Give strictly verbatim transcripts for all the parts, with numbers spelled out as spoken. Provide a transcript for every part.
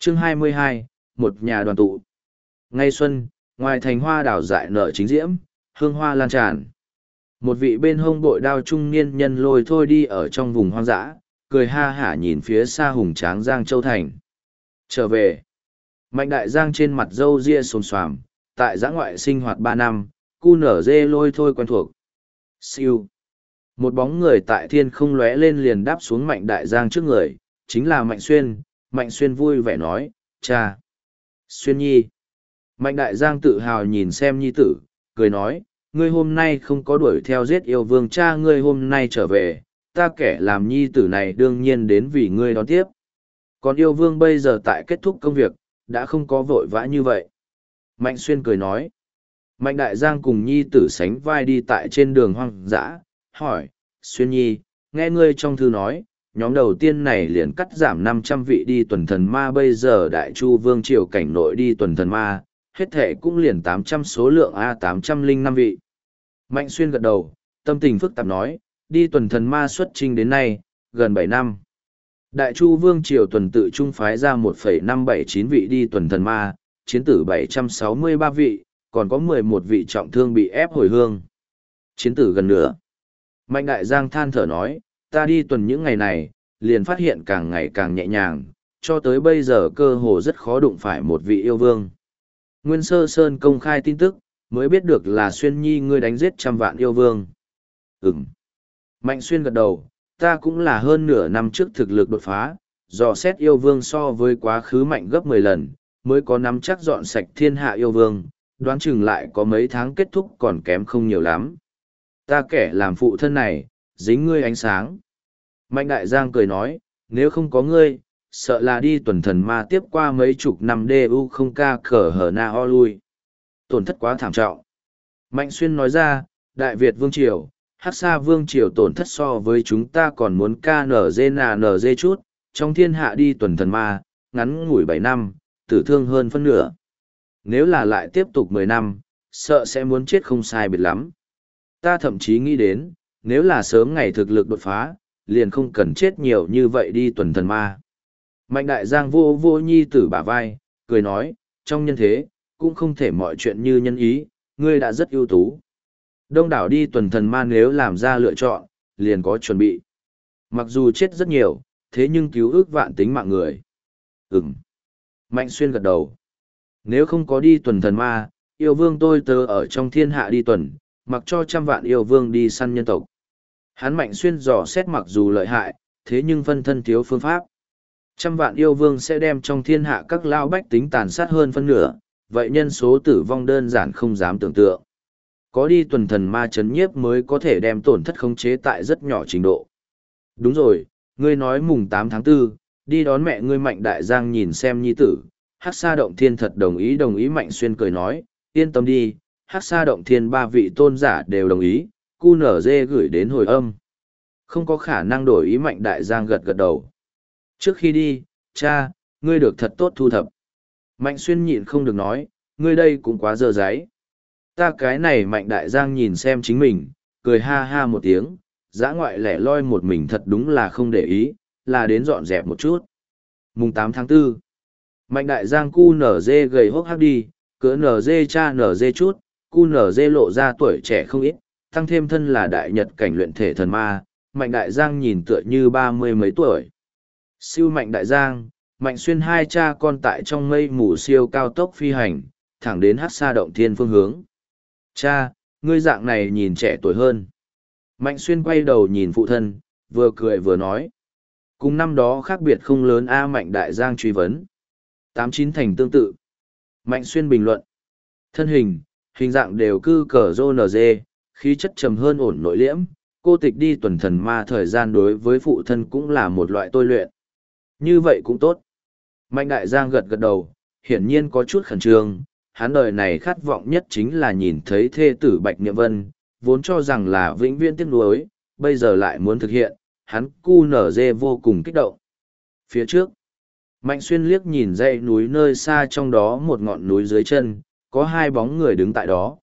Chương hai mươi hai, một nhà đoàn tụ. Ngay xuân, ngoài thành hoa đào dại nở chính diễm, hương hoa lan tràn. Một vị bên hông bội đao trung niên nhân lôi thôi đi ở trong vùng hoang dã, cười ha hả nhìn phía xa hùng tráng Giang Châu Thành. Trở về. Mạnh đại Giang trên mặt râu ria xồm xoàm, tại giã ngoại sinh hoạt ba năm, cu nở dê lôi thôi quen thuộc. Siêu. Một bóng người tại thiên không lóe lên liền đáp xuống Mạnh đại Giang trước người, chính là Mạnh Xuyên. Mạnh Xuyên vui vẻ nói, cha. Xuyên nhi. Mạnh đại Giang tự hào nhìn xem nhi tử, cười nói, ngươi hôm nay không có đuổi theo giết yêu vương, cha ngươi hôm nay trở về, ta kẻ làm nhi tử này đương nhiên đến vì ngươi đón tiếp. Còn yêu vương bây giờ tại kết thúc công việc, đã không có vội vã như vậy. Mạnh Xuyên cười nói. Mạnh đại Giang cùng nhi tử sánh vai đi tại trên đường hoang dã, hỏi, Xuyên nhi, nghe ngươi trong thư nói, nhóm đầu tiên này liền cắt giảm năm trăm vị đi tuần thần ma, bây giờ đại chu vương triều cảnh nội đi tuần thần ma, hết thể cũng liền tám trăm số lượng A tám trăm linh năm vị. Mạnh Xuyên gật đầu, tâm tình phức tạp nói, đi tuần thần ma xuất chinh đến nay, gần bảy năm. Đại chu vương triều tuần tự trung phái ra một phẩy năm bảy chín vị đi tuần thần ma, chiến tử bảy trăm sáu mươi ba vị, còn có mười một vị trọng thương bị ép hồi hương. Chiến tử gần nửa. Mạnh đại Giang than thở nói, ta đi tuần những ngày này, liền phát hiện càng ngày càng nhẹ nhàng, cho tới bây giờ cơ hồ rất khó đụng phải một vị yêu vương. Nguyên Sơ Sơn công khai tin tức, mới biết được là Xuyên nhi ngươi đánh giết trăm vạn yêu vương. Ừm. Mạnh Xuyên gật đầu, ta cũng là hơn nửa năm trước thực lực đột phá, dò xét yêu vương so với quá khứ mạnh gấp mười lần, mới có nắm chắc dọn sạch thiên hạ yêu vương, đoán chừng lại có mấy tháng kết thúc còn kém không nhiều lắm. Ta kẻ làm phụ thân này, dính ngươi ánh sáng. Mạnh đại Giang cười nói, nếu không có ngươi, sợ là đi tuần thần ma tiếp qua mấy chục năm đê u không ca cờ hở na ho lui. Tổn thất quá thảm trọng. Mạnh Xuyên nói ra, Đại Việt Vương Triều, Hắc Sa Vương Triều tổn thất so với chúng ta còn muốn ca nở dê nà nở dê chút, trong thiên hạ đi tuần thần ma, ngắn ngủi bảy năm, tử thương hơn phân nửa. Nếu là lại tiếp tục mười năm, sợ sẽ muốn chết không sai biệt lắm. Ta thậm chí nghĩ đến, nếu là sớm ngày thực lực đột phá, liền không cần chết nhiều như vậy đi tuần thần ma. Mạnh đại Giang vô vô nhi tử bả vai, cười nói, trong nhân thế, cũng không thể mọi chuyện như nhân ý, ngươi đã rất ưu tú. Đông đảo đi tuần thần ma nếu làm ra lựa chọn, liền có chuẩn bị. Mặc dù chết rất nhiều, thế nhưng cứu ước vạn tính mạng người. Ừm. Mạnh Xuyên gật đầu. Nếu không có đi tuần thần ma, yêu vương tôi tớ ở trong thiên hạ đi tuần, mặc cho trăm vạn yêu vương đi săn nhân tộc. Hắn Mạnh Xuyên dò xét mặc dù lợi hại, thế nhưng phân thân thiếu phương pháp. Trăm vạn yêu vương sẽ đem trong thiên hạ các lao bách tính tàn sát hơn phân nửa, vậy nhân số tử vong đơn giản không dám tưởng tượng. Có đi tuần thần ma chấn nhiếp mới có thể đem tổn thất khống chế tại rất nhỏ trình độ. Đúng rồi, ngươi nói mùng tám tháng tư, đi đón mẹ ngươi Mạnh đại Giang nhìn xem nhi tử. Hắc Sa Động Thiên thật đồng ý đồng ý Mạnh Xuyên cười nói, yên tâm đi, Hắc Sa Động Thiên ba vị tôn giả đều đồng ý, cu nở dê gửi đến hồi âm. Không có khả năng đổi ý Mạnh đại Giang gật gật đầu. Trước khi đi, cha, ngươi được thật tốt thu thập. Mạnh Xuyên nhịn không được nói, ngươi đây cũng quá dơ dáy. Ta cái này Mạnh đại Giang nhìn xem chính mình, cười ha ha một tiếng, dã ngoại lẻ loi một mình thật đúng là không để ý, là đến dọn dẹp một chút. Mùng tám tháng tư, Mạnh đại Giang cu nở dê gầy hốc hác đi, cỡ nở dê cha nở dê chút, cu nở dê lộ ra tuổi trẻ không ít, tăng thêm thân là đại nhật cảnh luyện thể thần ma, Mạnh đại Giang nhìn tựa như ba mươi mấy tuổi. Siêu Mạnh đại Giang, Mạnh Xuyên hai cha con tại trong mây mù siêu cao tốc phi hành, thẳng đến Hắc Sa Động Thiên phương hướng. Cha, ngươi dạng này nhìn trẻ tuổi hơn. Mạnh Xuyên quay đầu nhìn phụ thân, vừa cười vừa nói. Cùng năm đó khác biệt không lớn a Mạnh đại Giang truy vấn. Tám chín thành tương tự. Mạnh Xuyên bình luận. Thân hình, hình dạng đều cư cờ rô nờ dê, khí chất trầm hơn ổn nội liễm. Cô tịch đi tuần thần ma thời gian đối với phụ thân cũng là một loại tôi luyện. Như vậy cũng tốt. Mạnh đại Giang gật gật đầu, hiển nhiên có chút khẩn trương. Hắn đời này khát vọng nhất chính là nhìn thấy thê tử Bạch Niệm Vân, vốn cho rằng là vĩnh viễn tiếc nuối, bây giờ lại muốn thực hiện, hắn cu nở dê vô cùng kích động. Phía trước, Mạnh Xuyên liếc nhìn dãy núi nơi xa trong đó một ngọn núi dưới chân, có hai bóng người đứng tại đó.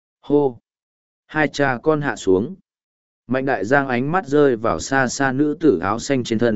Hô! Hai cha con hạ xuống. Mạnh đại Giang ánh mắt rơi vào xa xa nữ tử áo xanh trên thân,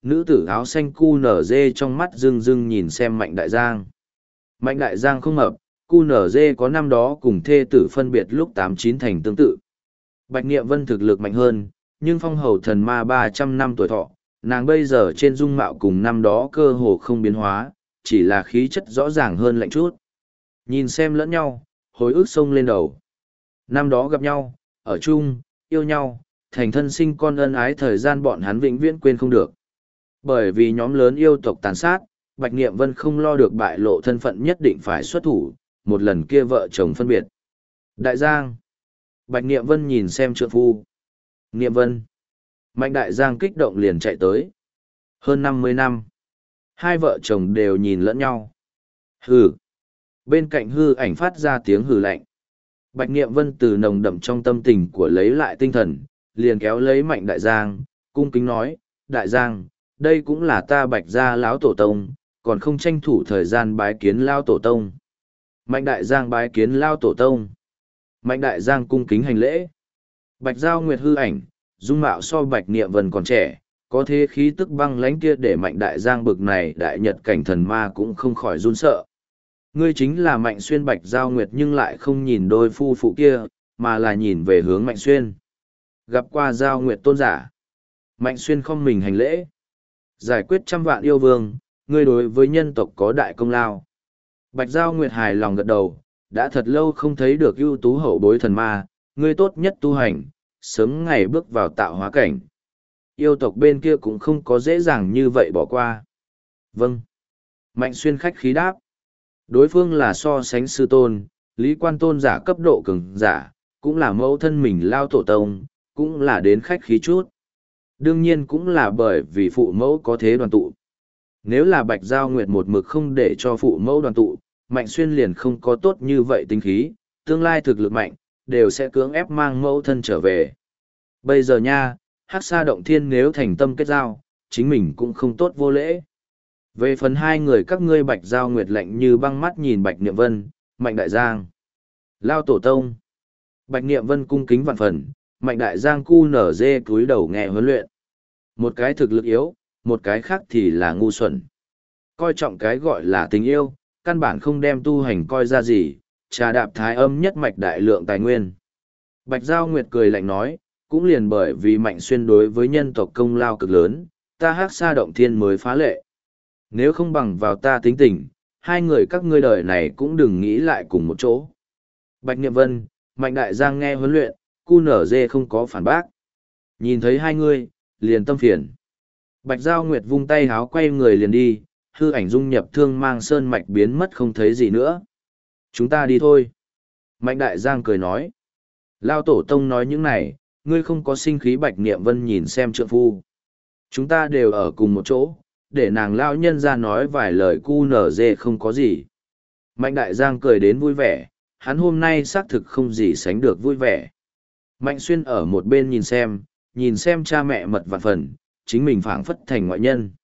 nữ tử áo xanh cu nở dê trong mắt rưng rưng nhìn xem Mạnh Đại Giang. Mạnh Đại Giang không hợp, cu nở dê có năm đó cùng thê tử phân biệt lúc tám chín thành tương tự. Bạch Niệm Vân thực lực mạnh hơn, nhưng phong hầu thần ma ba trăm năm tuổi thọ, nàng bây giờ trên dung mạo cùng năm đó cơ hồ không biến hóa, chỉ là khí chất rõ ràng hơn lạnh chút. Nhìn xem lẫn nhau, hồi ức sông lên đầu. Năm đó gặp nhau, ở chung, yêu nhau, thành thân sinh con ân ái thời gian bọn hắn vĩnh viễn quên không được. Bởi vì nhóm lớn yêu tộc tàn sát, Bạch Niệm Vân không lo được bại lộ thân phận nhất định phải xuất thủ, một lần kia vợ chồng phân biệt. Đại Giang. Bạch Niệm Vân nhìn xem trượng phu. Niệm Vân. Mạnh Đại Giang kích động liền chạy tới. Hơn năm mươi năm. Hai vợ chồng đều nhìn lẫn nhau. Hừ. Bên cạnh hư ảnh phát ra tiếng hừ lạnh. Bạch Niệm Vân từ nồng đậm trong tâm tình của lấy lại tinh thần, liền kéo lấy Mạnh Đại Giang, cung kính nói, Đại Giang, đây cũng là ta Bạch gia lão tổ tông, còn không tranh thủ thời gian bái kiến lao tổ tông. Mạnh Đại Giang bái kiến lao tổ tông. Mạnh Đại Giang cung kính hành lễ. Bạch Giao Nguyệt hư ảnh, dung mạo so Bạch Niệm Vân còn trẻ, có thế khí tức băng lãnh kia để Mạnh Đại Giang bực này đại nhật cảnh thần ma cũng không khỏi run sợ. Ngươi chính là Mạnh Xuyên. Bạch Giao Nguyệt nhưng lại không nhìn đôi phu phụ kia, mà là nhìn về hướng Mạnh Xuyên. Gặp qua Giao Nguyệt tôn giả. Mạnh Xuyên không mình hành lễ. Giải quyết trăm vạn yêu vương, ngươi đối với nhân tộc có đại công lao. Bạch Giao Nguyệt hài lòng gật đầu, đã thật lâu không thấy được ưu tú hậu bối thần ma, ngươi tốt nhất tu hành, sớm ngày bước vào tạo hóa cảnh. Yêu tộc bên kia cũng không có dễ dàng như vậy bỏ qua. Vâng. Mạnh Xuyên khách khí đáp. Đối phương là so sánh sư tôn, lý quan tôn giả cấp độ cường giả, cũng là mẫu thân mình lao tổ tông, cũng là đến khách khí chút. Đương nhiên cũng là bởi vì phụ mẫu có thế đoàn tụ. Nếu là Bạch Giao Nguyệt một mực không để cho phụ mẫu đoàn tụ, Mạnh Xuyên liền không có tốt như vậy tính khí, tương lai thực lực mạnh, đều sẽ cưỡng ép mang mẫu thân trở về. Bây giờ nha, Hắc Sa Động Thiên nếu thành tâm kết giao, chính mình cũng không tốt vô lễ. Về phần hai người các ngươi, Bạch Giao Nguyệt lạnh như băng mắt nhìn Bạch Niệm Vân, Mạnh Đại Giang. Lao tổ tông. Bạch Niệm Vân cung kính vạn phần, Mạnh Đại Giang cu nở dê cúi đầu nghe huấn luyện. Một cái thực lực yếu, một cái khác thì là ngu xuẩn. Coi trọng cái gọi là tình yêu, căn bản không đem tu hành coi ra gì, trà đạp thái âm nhất mạch đại lượng tài nguyên. Bạch Giao Nguyệt cười lạnh nói, cũng liền bởi vì Mạnh Xuyên đối với nhân tộc công lao cực lớn, ta Hắc Sa Động Thiên mới phá lệ. Nếu không bằng vào ta tính tình, hai người các ngươi đời này cũng đừng nghĩ lại cùng một chỗ. Bạch Niệm Vân, Mạnh Đại Giang nghe huấn luyện, cu nở dê không có phản bác. Nhìn thấy hai người, liền tâm phiền. Bạch Giao Nguyệt vung tay háo quay người liền đi, hư ảnh dung nhập thương mang sơn mạch biến mất không thấy gì nữa. Chúng ta đi thôi. Mạnh Đại Giang cười nói. Lao tổ tông nói những này, ngươi không có sinh khí. Bạch Niệm Vân nhìn xem trượng phu. Chúng ta đều ở cùng một chỗ, để nàng lao nhân ra nói vài lời cu nở dê không có gì. Mạnh Đại Giang cười đến vui vẻ, hắn hôm nay xác thực không gì sánh được vui vẻ. Mạnh Xuyên ở một bên nhìn xem, nhìn xem cha mẹ mật vạn phần, chính mình phảng phất thành ngoại nhân.